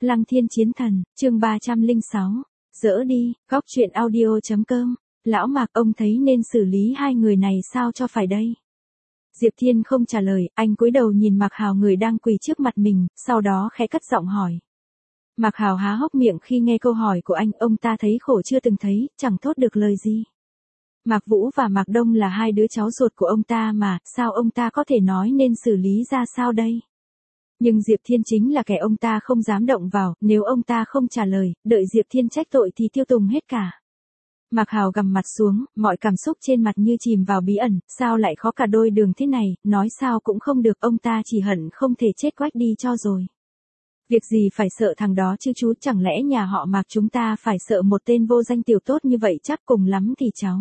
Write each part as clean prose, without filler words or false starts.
Lăng Thiên Chiến Thần, chương 306. Dỡ đi, góc truyện audio.com. Lão Mạc, ông thấy nên xử lý hai người này sao cho phải đây? Diệp Thiên không trả lời, anh cúi đầu nhìn Mạc Hào người đang quỳ trước mặt mình, sau đó khẽ cất giọng hỏi. Mạc Hào há hốc miệng khi nghe câu hỏi của anh, ông ta thấy khổ chưa từng thấy, chẳng thốt được lời gì. Mạc Vũ và Mạc Đông là hai đứa cháu ruột của ông ta mà, sao ông ta có thể nói nên xử lý ra sao đây? Nhưng Diệp Thiên chính là kẻ ông ta không dám động vào, nếu ông ta không trả lời, đợi Diệp Thiên trách tội thì tiêu tùng hết cả. Mạc Hào gằm mặt xuống, mọi cảm xúc trên mặt như chìm vào bí ẩn, sao lại khó cả đôi đường thế này, nói sao cũng không được, ông ta chỉ hận không thể chết quách đi cho rồi. Việc gì phải sợ thằng đó chứ chú, chẳng lẽ nhà họ Mạc chúng ta phải sợ một tên vô danh tiểu tốt như vậy, chắc cùng lắm thì cháu.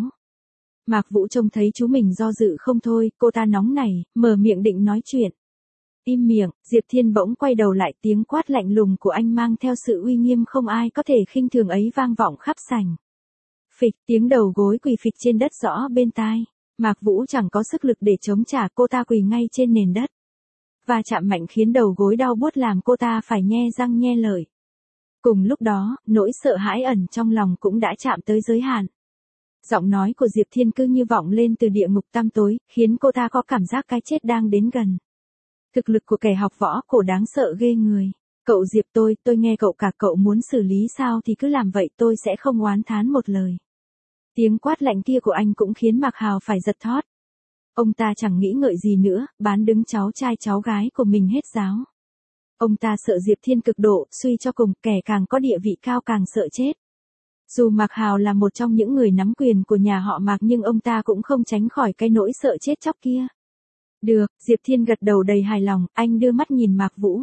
Mạc Vũ trông thấy chú mình do dự không thôi, cô ta nóng nảy, mở miệng định nói chuyện. Im miệng, Diệp Thiên bỗng quay đầu lại, tiếng quát lạnh lùng của anh mang theo sự uy nghiêm không ai có thể khinh thường ấy vang vọng khắp sảnh. Phịch, tiếng đầu gối quỳ phịch trên đất rõ bên tai. Mạc Vũ chẳng có sức lực để chống trả, cô ta quỳ ngay trên nền đất. Và chạm mạnh khiến đầu gối đau buốt làm cô ta phải nhe răng nhe lợi. Cùng lúc đó, nỗi sợ hãi ẩn trong lòng cũng đã chạm tới giới hạn. Giọng nói của Diệp Thiên cứ như vọng lên từ địa ngục tăm tối, khiến cô ta có cảm giác cái chết đang đến gần. Thực lực của kẻ học võ cổ đáng sợ ghê người. Cậu Diệp, tôi nghe cậu cả, cậu muốn xử lý sao thì cứ làm vậy, tôi sẽ không oán thán một lời. Tiếng quát lạnh kia của anh cũng khiến Mạc Hào phải giật thót. Ông ta chẳng nghĩ ngợi gì nữa, bán đứng cháu trai cháu gái của mình hết giáo. Ông ta sợ Diệp Thiên cực độ, suy cho cùng, kẻ càng có địa vị cao càng sợ chết. Dù Mạc Hào là một trong những người nắm quyền của nhà họ Mạc nhưng ông ta cũng không tránh khỏi cái nỗi sợ chết chóc kia. Được, Diệp Thiên gật đầu đầy hài lòng, anh đưa mắt nhìn Mạc Vũ.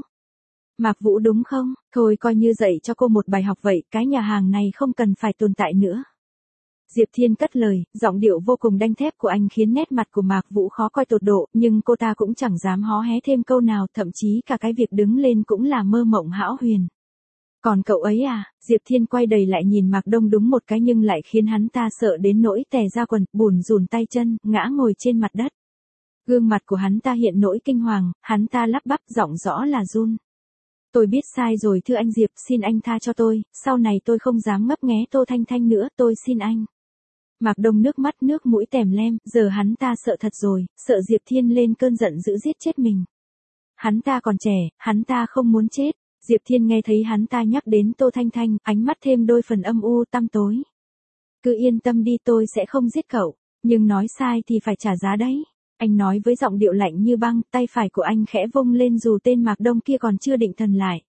Mạc Vũ đúng không? Thôi coi như dạy cho cô một bài học vậy, cái nhà hàng này không cần phải tồn tại nữa. Diệp Thiên cất lời, giọng điệu vô cùng đanh thép của anh khiến nét mặt của Mạc Vũ khó coi tột độ, nhưng cô ta cũng chẳng dám hó hé thêm câu nào, thậm chí cả cái việc đứng lên cũng là mơ mộng hão huyền. Còn cậu ấy à? Diệp Thiên quay đầy lại nhìn Mạc Đông đúng một cái nhưng lại khiến hắn ta sợ đến nỗi tè ra quần, bủn rủn tay chân, ngã ngồi trên mặt đất. Gương mặt của hắn ta hiện nỗi kinh hoàng, hắn ta lắp bắp, giọng rõ là run. Tôi biết sai rồi thưa anh Diệp, xin anh tha cho tôi, sau này tôi không dám ngấp nghé Tô Thanh Thanh nữa, tôi xin anh. Mạc Đông nước mắt nước mũi tèm lem, giờ hắn ta sợ thật rồi, sợ Diệp Thiên lên cơn giận dữ giết chết mình. Hắn ta còn trẻ, hắn ta không muốn chết. Diệp Thiên nghe thấy hắn ta nhắc đến Tô Thanh Thanh, ánh mắt thêm đôi phần âm u tăm tối. Cứ yên tâm đi, tôi sẽ không giết cậu, nhưng nói sai thì phải trả giá đấy. Anh nói với giọng điệu lạnh như băng, tay phải của anh khẽ vung lên dù tên Mạc Đông kia còn chưa định thần lại.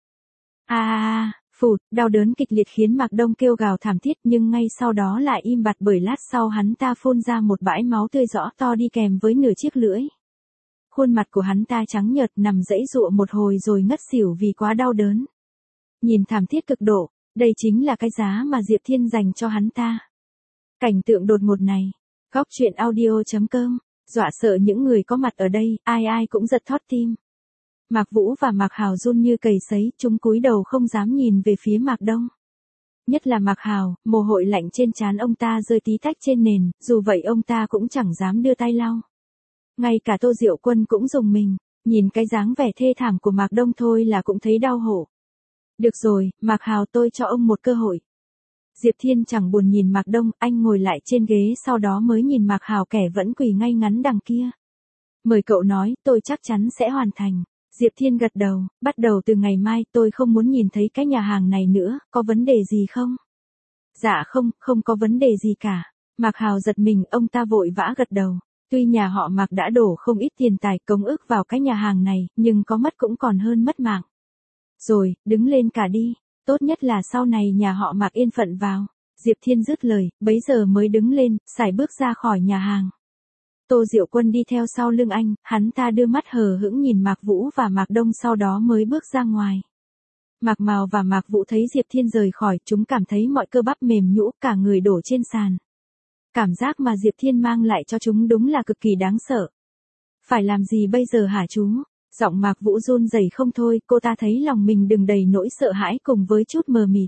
Phụt, đau đớn kịch liệt khiến Mạc Đông kêu gào thảm thiết nhưng ngay sau đó lại im bặt bởi lát sau hắn ta phun ra một bãi máu tươi rõ to đi kèm với nửa chiếc lưỡi. Khuôn mặt của hắn ta trắng nhợt nằm giãy giụa một hồi rồi ngất xỉu vì quá đau đớn. Nhìn thảm thiết cực độ, đây chính là cái giá mà Diệp Thiên dành cho hắn ta. Cảnh tượng đột ngột này, góc truyện audio.com, dọa sợ những người có mặt ở đây, ai ai cũng giật thót tim. Mạc Vũ và Mạc Hào run như cầy sấy, chúng cúi đầu không dám nhìn về phía Mạc Đông. Nhất là Mạc Hào, mồ hôi lạnh trên trán ông ta rơi tí tách trên nền, dù vậy ông ta cũng chẳng dám đưa tay lau. Ngay cả Tô Diệu Quân cũng rùng mình, nhìn cái dáng vẻ thê thảm của Mạc Đông thôi là cũng thấy đau hổ. Được rồi, Mạc Hào, tôi cho ông một cơ hội. Diệp Thiên chẳng buồn nhìn Mạc Đông, anh ngồi lại trên ghế sau đó mới nhìn Mạc Hào kẻ vẫn quỳ ngay ngắn đằng kia. Mời cậu nói, tôi chắc chắn sẽ hoàn thành. Diệp Thiên gật đầu, bắt đầu từ ngày mai tôi không muốn nhìn thấy cái nhà hàng này nữa, có vấn đề gì không? Dạ không có vấn đề gì cả. Mạc Hào giật mình, ông ta vội vã gật đầu. Tuy nhà họ Mạc đã đổ không ít tiền tài công ức vào cái nhà hàng này, nhưng có mất cũng còn hơn mất mạng. Rồi, đứng lên cả đi, tốt nhất là sau này nhà họ Mạc yên phận vào. Diệp Thiên dứt lời, bấy giờ mới đứng lên, sải bước ra khỏi nhà hàng. Tô Diệu Quân đi theo sau lưng anh, hắn ta đưa mắt hờ hững nhìn Mạc Vũ và Mạc Đông sau đó mới bước ra ngoài. Mạc Mào và Mạc Vũ thấy Diệp Thiên rời khỏi, chúng cảm thấy mọi cơ bắp mềm nhũn, cả người đổ trên sàn. Cảm giác mà Diệp Thiên mang lại cho chúng đúng là cực kỳ đáng sợ. Phải làm gì bây giờ hả chú? Giọng Mạc Vũ run rẩy không thôi, cô ta thấy lòng mình đừng đầy nỗi sợ hãi cùng với chút mờ mịt.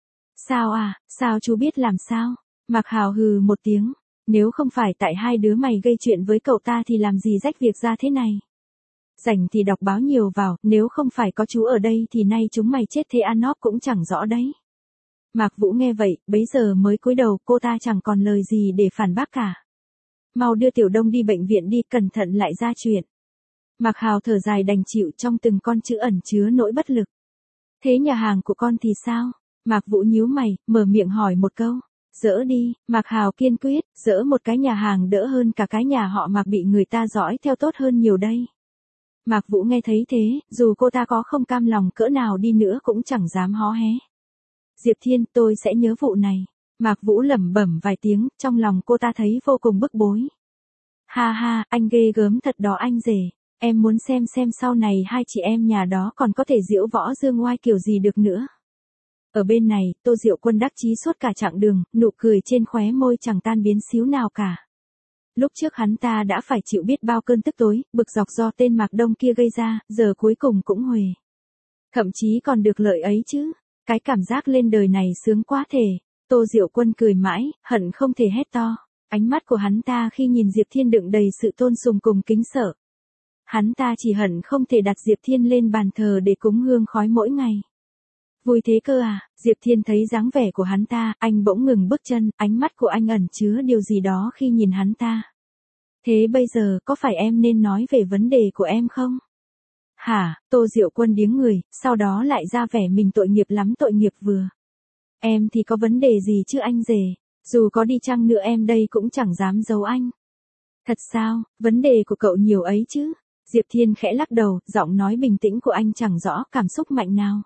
Sao chú biết làm sao? Mạc Hào hừ một tiếng. Nếu không phải tại hai đứa mày gây chuyện với cậu ta thì làm gì rách việc ra thế này? Rảnh thì đọc báo nhiều vào, nếu không phải có chú ở đây thì nay chúng mày chết thế ăn nóp cũng chẳng rõ đấy. Mạc Vũ nghe vậy, bấy giờ mới cúi đầu, cô ta chẳng còn lời gì để phản bác cả. Mau đưa Tiểu Đông đi bệnh viện đi, cẩn thận lại ra chuyện. Mạc Hào thở dài đành chịu, trong từng con chữ ẩn chứa nỗi bất lực. Thế nhà hàng của con thì sao? Mạc Vũ nhíu mày, mở miệng hỏi một câu. Dỡ đi, Mạc Hào kiên quyết, dỡ một cái nhà hàng đỡ hơn cả cái nhà họ Mạc bị người ta dõi theo tốt hơn nhiều đây. Mạc Vũ nghe thấy thế, dù cô ta có không cam lòng cỡ nào đi nữa cũng chẳng dám hó hé. Diệp Thiên, tôi sẽ nhớ vụ này. Mạc Vũ lẩm bẩm vài tiếng, trong lòng cô ta thấy vô cùng bức bối. Ha ha, anh ghê gớm thật đó anh rể. Em muốn xem sau này hai chị em nhà đó còn có thể diễu võ dương oai kiểu gì được nữa. Ở bên này, Tô Diệu Quân đắc chí suốt cả chặng đường, nụ cười trên khóe môi chẳng tan biến xíu nào cả. Lúc trước hắn ta đã phải chịu biết bao cơn tức tối, bực dọc do tên Mạc Đông kia gây ra, giờ cuối cùng cũng huề. Thậm chí còn được lợi ấy chứ. Cái cảm giác lên đời này sướng quá thể. Tô Diệu Quân cười mãi, hận không thể hét to. Ánh mắt của hắn ta khi nhìn Diệp Thiên đựng đầy sự tôn sùng cùng kính sợ. Hắn ta chỉ hận không thể đặt Diệp Thiên lên bàn thờ để cúng hương khói mỗi ngày. Vui thế cơ à? Diệp Thiên thấy dáng vẻ của hắn ta, anh bỗng ngừng bước chân, ánh mắt của anh ẩn chứa điều gì đó khi nhìn hắn ta. Thế bây giờ, có phải em nên nói về vấn đề của em không? Hả? Tô Diệu Quân điếng người, sau đó lại ra vẻ mình tội nghiệp lắm, tội nghiệp vừa. Em thì có vấn đề gì chứ anh rể? Dù có đi chăng nữa em đây cũng chẳng dám giấu anh. Thật sao? Vấn đề của cậu nhiều ấy chứ? Diệp Thiên khẽ lắc đầu, giọng nói bình tĩnh của anh chẳng rõ cảm xúc mạnh nào.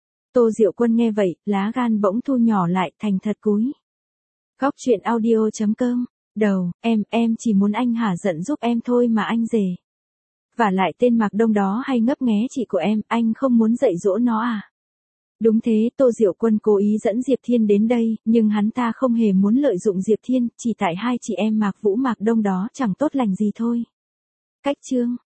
Tô Diệu Quân nghe vậy, lá gan bỗng thu nhỏ lại, thành thật cúi. Góc truyện audio.com. Đầu, em chỉ muốn anh hả giận giúp em thôi mà anh rể. Và lại tên Mạc Đông đó hay ngấp nghé chị của em, anh không muốn dạy dỗ nó à? Đúng thế, Tô Diệu Quân cố ý dẫn Diệp Thiên đến đây, nhưng hắn ta không hề muốn lợi dụng Diệp Thiên, chỉ tại hai chị em Mạc Vũ Mạc Đông đó chẳng tốt lành gì thôi. Cách chương